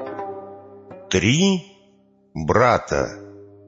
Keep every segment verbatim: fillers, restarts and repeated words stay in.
Три брата.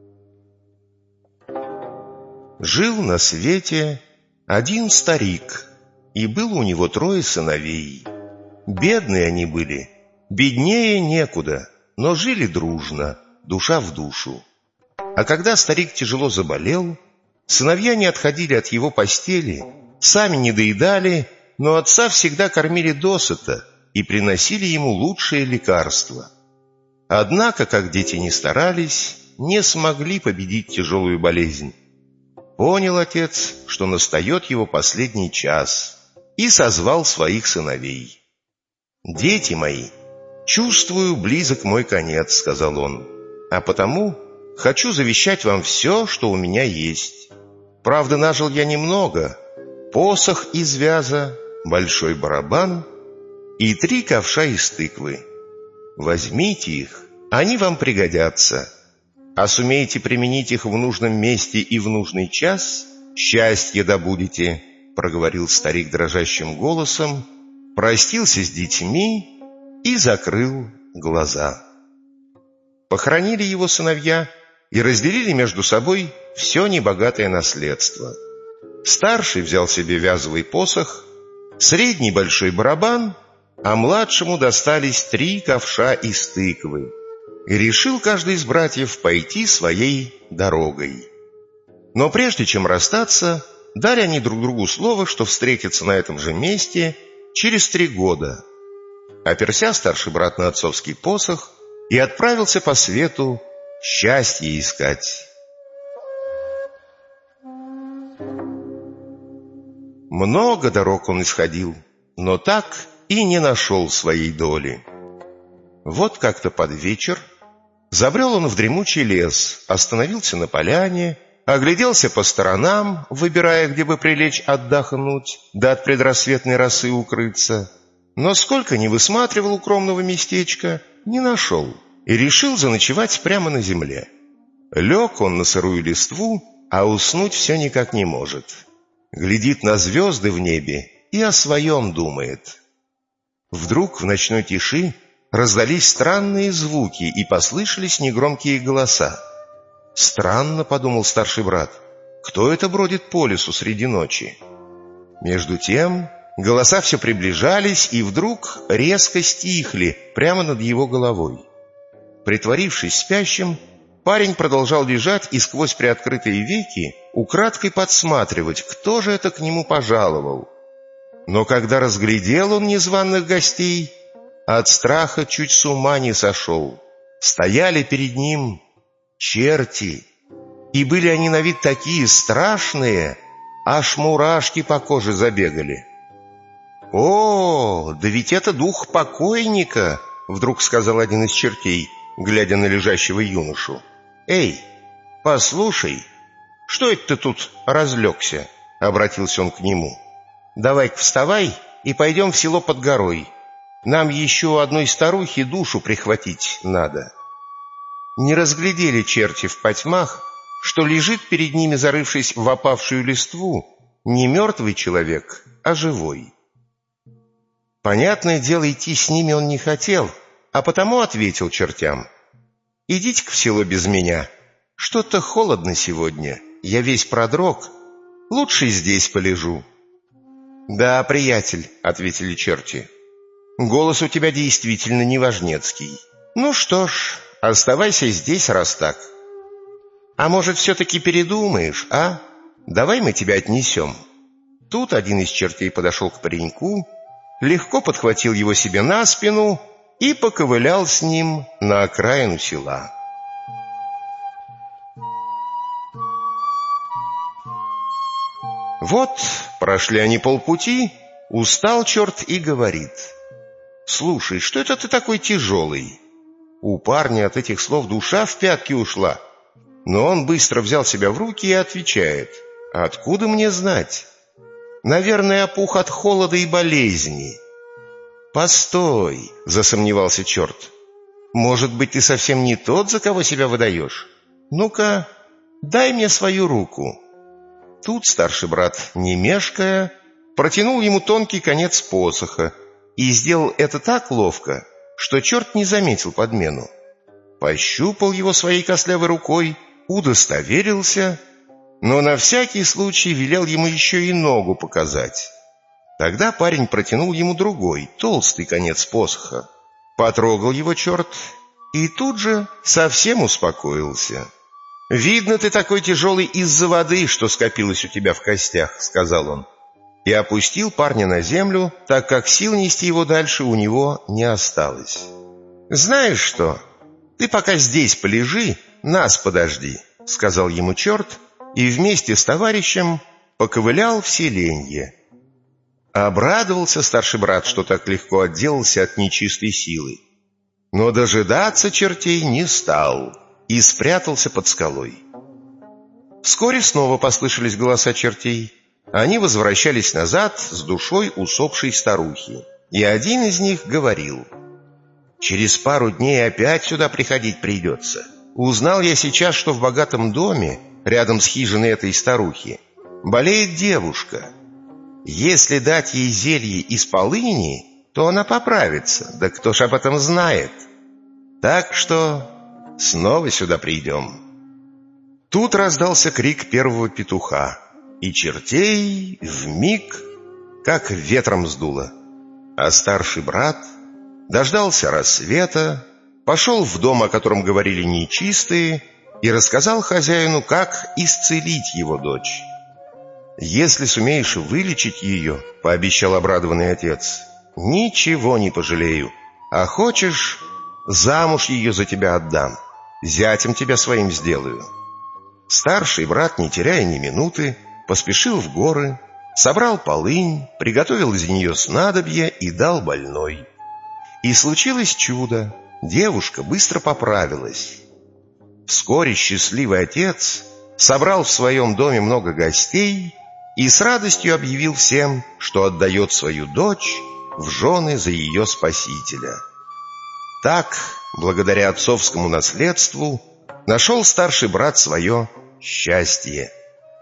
Жил на свете один старик, и было у него трое сыновей. Бедные они были, беднее некуда, но жили дружно, душа в душу. А когда старик тяжело заболел, сыновья не отходили от его постели, сами не доедали, но отца всегда кормили досыта и приносили ему лучшие лекарства. Однако, как дети не старались, не смогли победить тяжелую болезнь. Понял отец, что настает его последний час, и созвал своих сыновей. «Дети мои, чувствую, близок мой конец», — сказал он, «а потому хочу завещать вам все, что у меня есть. Правда, нажил я немного: посох из вяза, большой барабан и три ковша из тыквы. Возьмите их, они вам пригодятся, а сумеете применить их в нужном месте и в нужный час, счастье добудете», — проговорил старик дрожащим голосом, простился с детьми и закрыл глаза. Похоронили его сыновья и разделили между собой все небогатое наследство. Старший взял себе вязовый посох, средний большой барабан, а младшему достались три ковша из тыквы. И решил каждый из братьев пойти своей дорогой. Но прежде чем расстаться, дали они друг другу слово, что встретятся на этом же месте через три года. Оперся старший брат на отцовский посох и отправился по свету счастье искать. Много дорог он исходил, но так и не нашел своей доли. Вот как-то под вечер забрел он в дремучий лес, остановился на поляне, огляделся по сторонам, выбирая, где бы прилечь отдохнуть, да от предрассветной росы укрыться. Но сколько ни высматривал укромного местечка, не нашел, и решил заночевать прямо на земле. Лег он на сырую листву, а уснуть все никак не может. Глядит на звезды в небе и о своем думает. Вдруг в ночной тиши раздались странные звуки и послышались негромкие голоса. «Странно», — подумал старший брат, — «кто это бродит по лесу среди ночи?» Между тем голоса все приближались и вдруг резко стихли прямо над его головой. Притворившись спящим, парень продолжал лежать и сквозь приоткрытые веки украдкой подсматривать, кто же это к нему пожаловал. Но когда разглядел он незваных гостей, от страха чуть с ума не сошел. Стояли перед ним черти, и были они на вид такие страшные, аж мурашки по коже забегали. «О, да ведь это дух покойника!» — вдруг сказал один из чертей, глядя на лежащего юношу. «Эй, послушай, что это ты тут разлегся?» — обратился он к нему. «Давай-ка вставай и пойдем в село под горой. Нам еще одной старухе душу прихватить надо». Не разглядели черти в потьмах, что лежит перед ними, зарывшись в опавшую листву, не мертвый человек, а живой. Понятное дело, идти с ними он не хотел, а потому ответил чертям: «Идите-ка в село без меня. Что-то холодно сегодня, я весь продрог, лучше здесь полежу». «Да, приятель», — ответили черти, — «голос у тебя действительно неважнецкий. Ну что ж, оставайся здесь, раз так. А может, все-таки передумаешь, а? Давай мы тебя отнесем». Тут один из чертей подошел к пареньку, легко подхватил его себе на спину и поковылял с ним на окраину села. Вот прошли они полпути, устал черт и говорит: «Слушай, что это ты такой тяжелый?» У парня от этих слов душа в пятки ушла, но он быстро взял себя в руки и отвечает: «Откуда мне знать? Наверное, опух от холода и болезни». «Постой», — засомневался черт, — «может быть, ты совсем не тот, за кого себя выдаешь? Ну-ка, дай мне свою руку». Тут старший брат, не мешкая, протянул ему тонкий конец посоха и сделал это так ловко, что черт не заметил подмену. Пощупал его своей костлявой рукой, удостоверился, но на всякий случай велел ему еще и ногу показать. Тогда парень протянул ему другой, толстый конец посоха. Потрогал его черт и тут же совсем успокоился. «Видно, ты такой тяжелый из-за воды, что скопилось у тебя в костях», — сказал он. И опустил парня на землю, так как сил нести его дальше у него не осталось. «Знаешь что, ты пока здесь полежи, нас подожди», — сказал ему черт, и вместе с товарищем поковылял в селенье. Обрадовался старший брат, что так легко отделался от нечистой силы. Но дожидаться чертей не стал и спрятался под скалой. Вскоре снова послышались голоса чертей. Они возвращались назад с душой усопшей старухи, и один из них говорил: «Через пару дней опять сюда приходить придется. Узнал я сейчас, что в богатом доме, рядом с хижиной этой старухи, болеет девушка. Если дать ей зелье из полыни, то она поправится, да кто ж об этом знает. Так что снова сюда придем». Тут раздался крик первого петуха, и чертей вмиг как ветром сдуло. А старший брат дождался рассвета, пошел в дом, о котором говорили нечистые, и рассказал хозяину, как исцелить его дочь. «Если сумеешь вылечить ее, — пообещал обрадованный отец, — ничего не пожалею, а хочешь, замуж ее за тебя отдам, зятем тебя своим сделаю». Старший брат, не теряя ни минуты, поспешил в горы, собрал полынь, приготовил из нее снадобье и дал больной. И случилось чудо, девушка быстро поправилась. Вскоре счастливый отец собрал в своем доме много гостей и с радостью объявил всем, что отдает свою дочь в жены за ее спасителя. Так, благодаря отцовскому наследству, нашел старший брат свое счастье.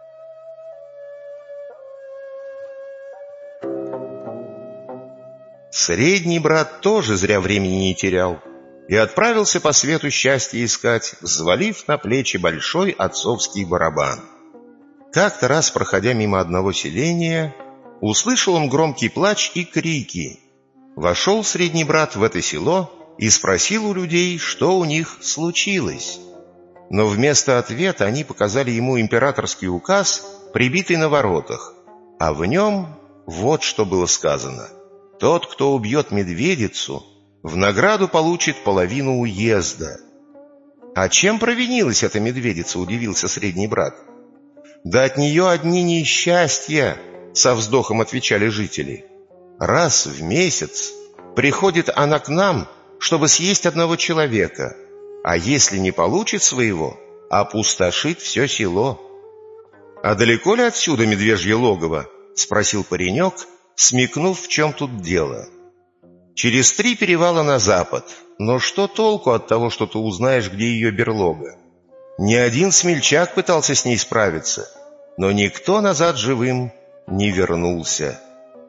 Средний брат тоже зря времени не терял и отправился по свету счастья искать, взвалив на плечи большой отцовский барабан. Как-то раз, проходя мимо одного селения, услышал он громкий плач и крики. Вошел средний брат в это село и спросил у людей, что у них случилось. Но вместо ответа они показали ему императорский указ, прибитый на воротах, а в нем вот что было сказано: «Тот, кто убьет медведицу, в награду получит половину уезда». «А чем провинилась эта медведица?» — удивился средний брат. «Да от нее одни несчастья», — со вздохом отвечали жители. «Раз в месяц приходит она к нам, чтобы съесть одного человека, а если не получит своего, опустошит все село». «А далеко ли отсюда медвежье логово?» — спросил паренек, смекнув, в чем тут дело. «Через три перевала на запад. Но что толку от того, что ты узнаешь, где ее берлога? Ни один смельчак пытался с ней справиться, но никто назад живым не вернулся».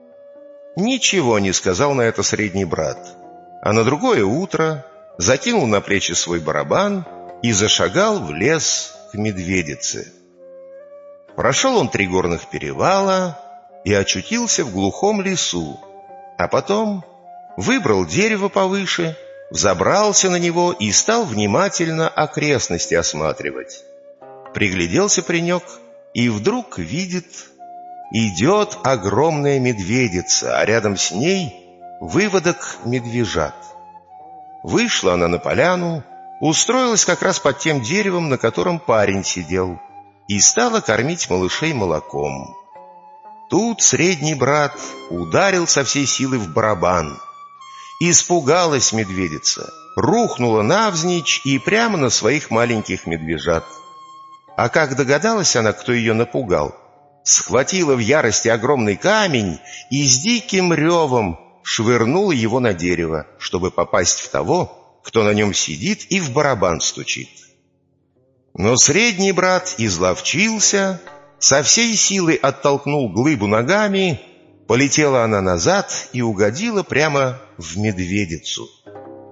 Ничего не сказал на это средний брат, а на другое утро закинул на плечи свой барабан и зашагал в лес к медведице. Прошел он три горных перевала и очутился в глухом лесу, а потом выбрал дерево повыше, взобрался на него и стал внимательно окрестности осматривать. Пригляделся паренек и вдруг видит: идет огромная медведица, а рядом с ней выводок медвежат. Вышла она на поляну, устроилась как раз под тем деревом, на котором парень сидел, и стала кормить малышей молоком. Тут средний брат ударил со всей силы в барабан. Испугалась медведица, рухнула навзничь и прямо на своих маленьких медвежат. А как догадалась она, кто ее напугал, схватила в ярости огромный камень и с диким ревом швырнула его на дерево, чтобы попасть в того, кто на нем сидит и в барабан стучит. Но средний брат изловчился, со всей силы оттолкнул глыбу ногами, полетела она назад и угодила прямо в медведицу.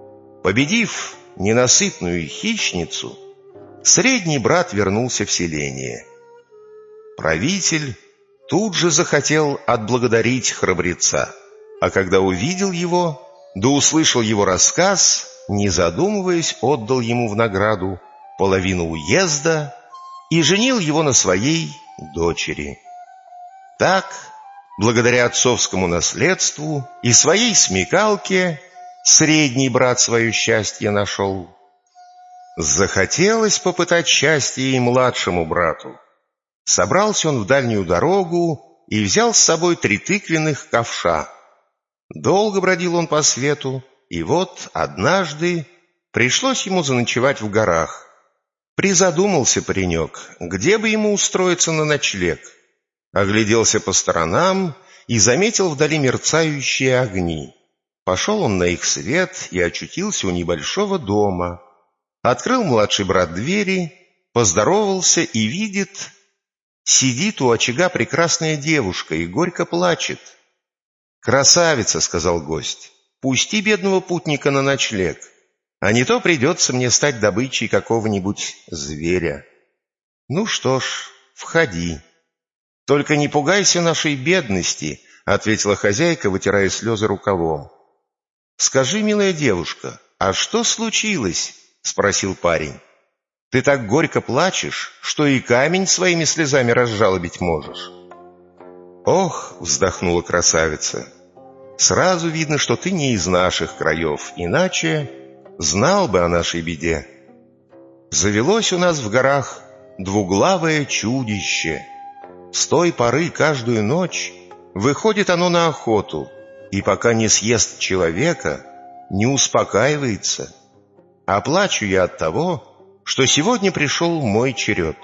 Победив ненасытную хищницу, средний брат вернулся в селение. Правитель тут же захотел отблагодарить храбреца, а когда увидел его, да услышал его рассказ, не задумываясь, отдал ему в награду половину уезда и женил его на своей дочери. Так, благодаря отцовскому наследству и своей смекалке, средний брат свое счастье нашел. Захотелось попытать счастье и младшему брату. Собрался он в дальнюю дорогу и взял с собой три тыквенных ковша. Долго бродил он по свету, и вот однажды пришлось ему заночевать в горах. Призадумался паренек, где бы ему устроиться на ночлег. Огляделся по сторонам и заметил вдали мерцающие огни. Пошел он на их свет и очутился у небольшого дома. Открыл младший брат двери, поздоровался и видит, сидит у очага прекрасная девушка и горько плачет. «Красавица», — сказал гость, — «пусти бедного путника на ночлег, а не то придется мне стать добычей какого-нибудь зверя». «Ну что ж, входи. Только не пугайся нашей бедности», — ответила хозяйка, вытирая слезы рукавом. «Скажи, милая девушка, а что случилось?» — спросил парень. «Ты так горько плачешь, что и камень своими слезами разжалобить можешь». «Ох», — вздохнула красавица, — «сразу видно, что ты не из наших краев, иначе знал бы о нашей беде. Завелось у нас в горах двуглавое чудище. С той поры каждую ночь выходит оно на охоту, и пока не съест человека, не успокаивается. А плачу я от того, что сегодня пришел мой черед».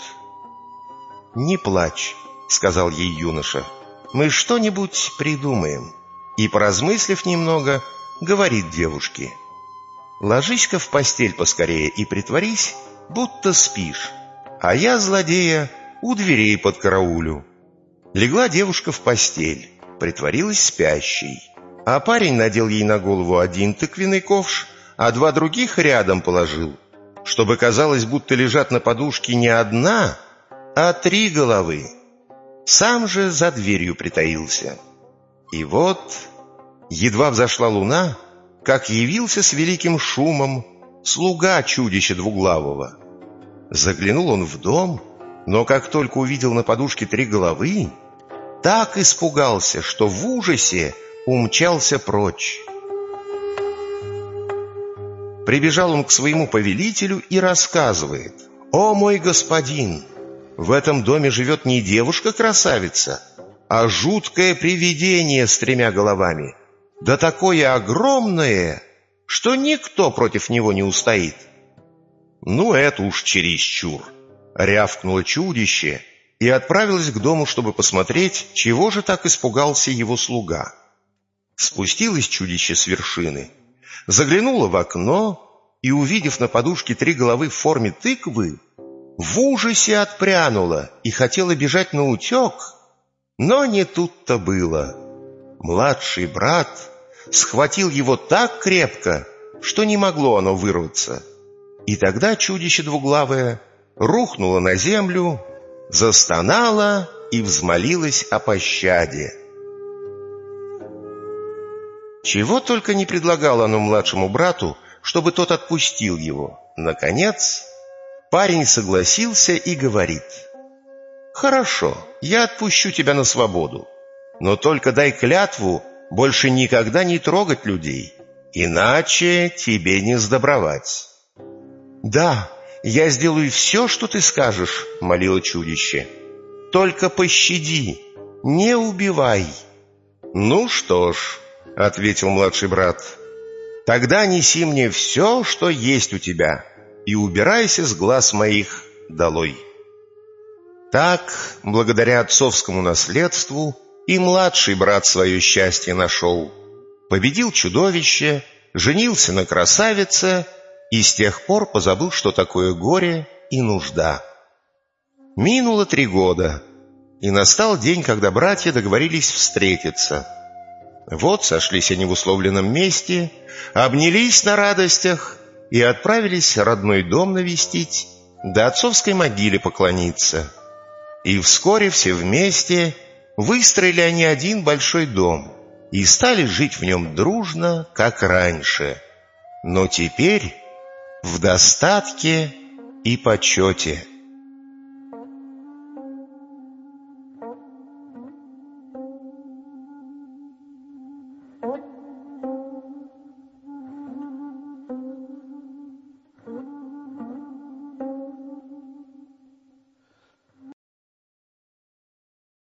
«Не плачь», — сказал ей юноша, — «мы что-нибудь придумаем». И, поразмыслив немного, говорит девушке: «Ложись-ка в постель поскорее и притворись, будто спишь, а я, злодея, у дверей подкараулю». Легла девушка в постель, притворилась спящей, а парень надел ей на голову один тыквенный ковш, а два других рядом положил, чтобы казалось, будто лежат на подушке не одна, а три головы. Сам же за дверью притаился. И вот, едва взошла луна, как явился с великим шумом слуга чудища двуглавого. Заглянул он в дом, но как только увидел на подушке три головы, так испугался, что в ужасе умчался прочь. Прибежал он к своему повелителю и рассказывает: «О, мой господин, в этом доме живет не девушка-красавица, а жуткое привидение с тремя головами, да такое огромное, что никто против него не устоит». «Ну, это уж чересчур», — рявкнуло чудище и отправилось к дому, чтобы посмотреть, чего же так испугался его слуга. Спустилось чудище с вершины, заглянуло в окно и, увидев на подушке три головы в форме тыквы, в ужасе отпрянуло и хотело бежать наутек, но не тут-то было. Младший брат схватил его так крепко, что не могло оно вырваться. И тогда чудище двуглавое рухнуло на землю, застонало и взмолилось о пощаде. Чего только не предлагало оно младшему брату, чтобы тот отпустил его. Наконец, парень согласился и говорит: «Хорошо, я отпущу тебя на свободу, но только дай клятву больше никогда не трогать людей, иначе тебе не сдобровать». «Да, я сделаю все, что ты скажешь», — молило чудище. «Только пощади, не убивай». «Ну что ж», — ответил младший брат, — «тогда неси мне все, что есть у тебя, и убирайся с глаз моих долой». Так, благодаря отцовскому наследству, и младший брат свое счастье нашел. Победил чудовище, женился на красавице и с тех пор позабыл, что такое горе и нужда. Минуло три года, и настал день, когда братья договорились встретиться. Вот сошлись они в условленном месте, обнялись на радостях и отправились родной дом навестить, да отцовской могиле поклониться. И вскоре все вместе выстроили они один большой дом и стали жить в нем дружно, как раньше, но теперь в достатке и почете.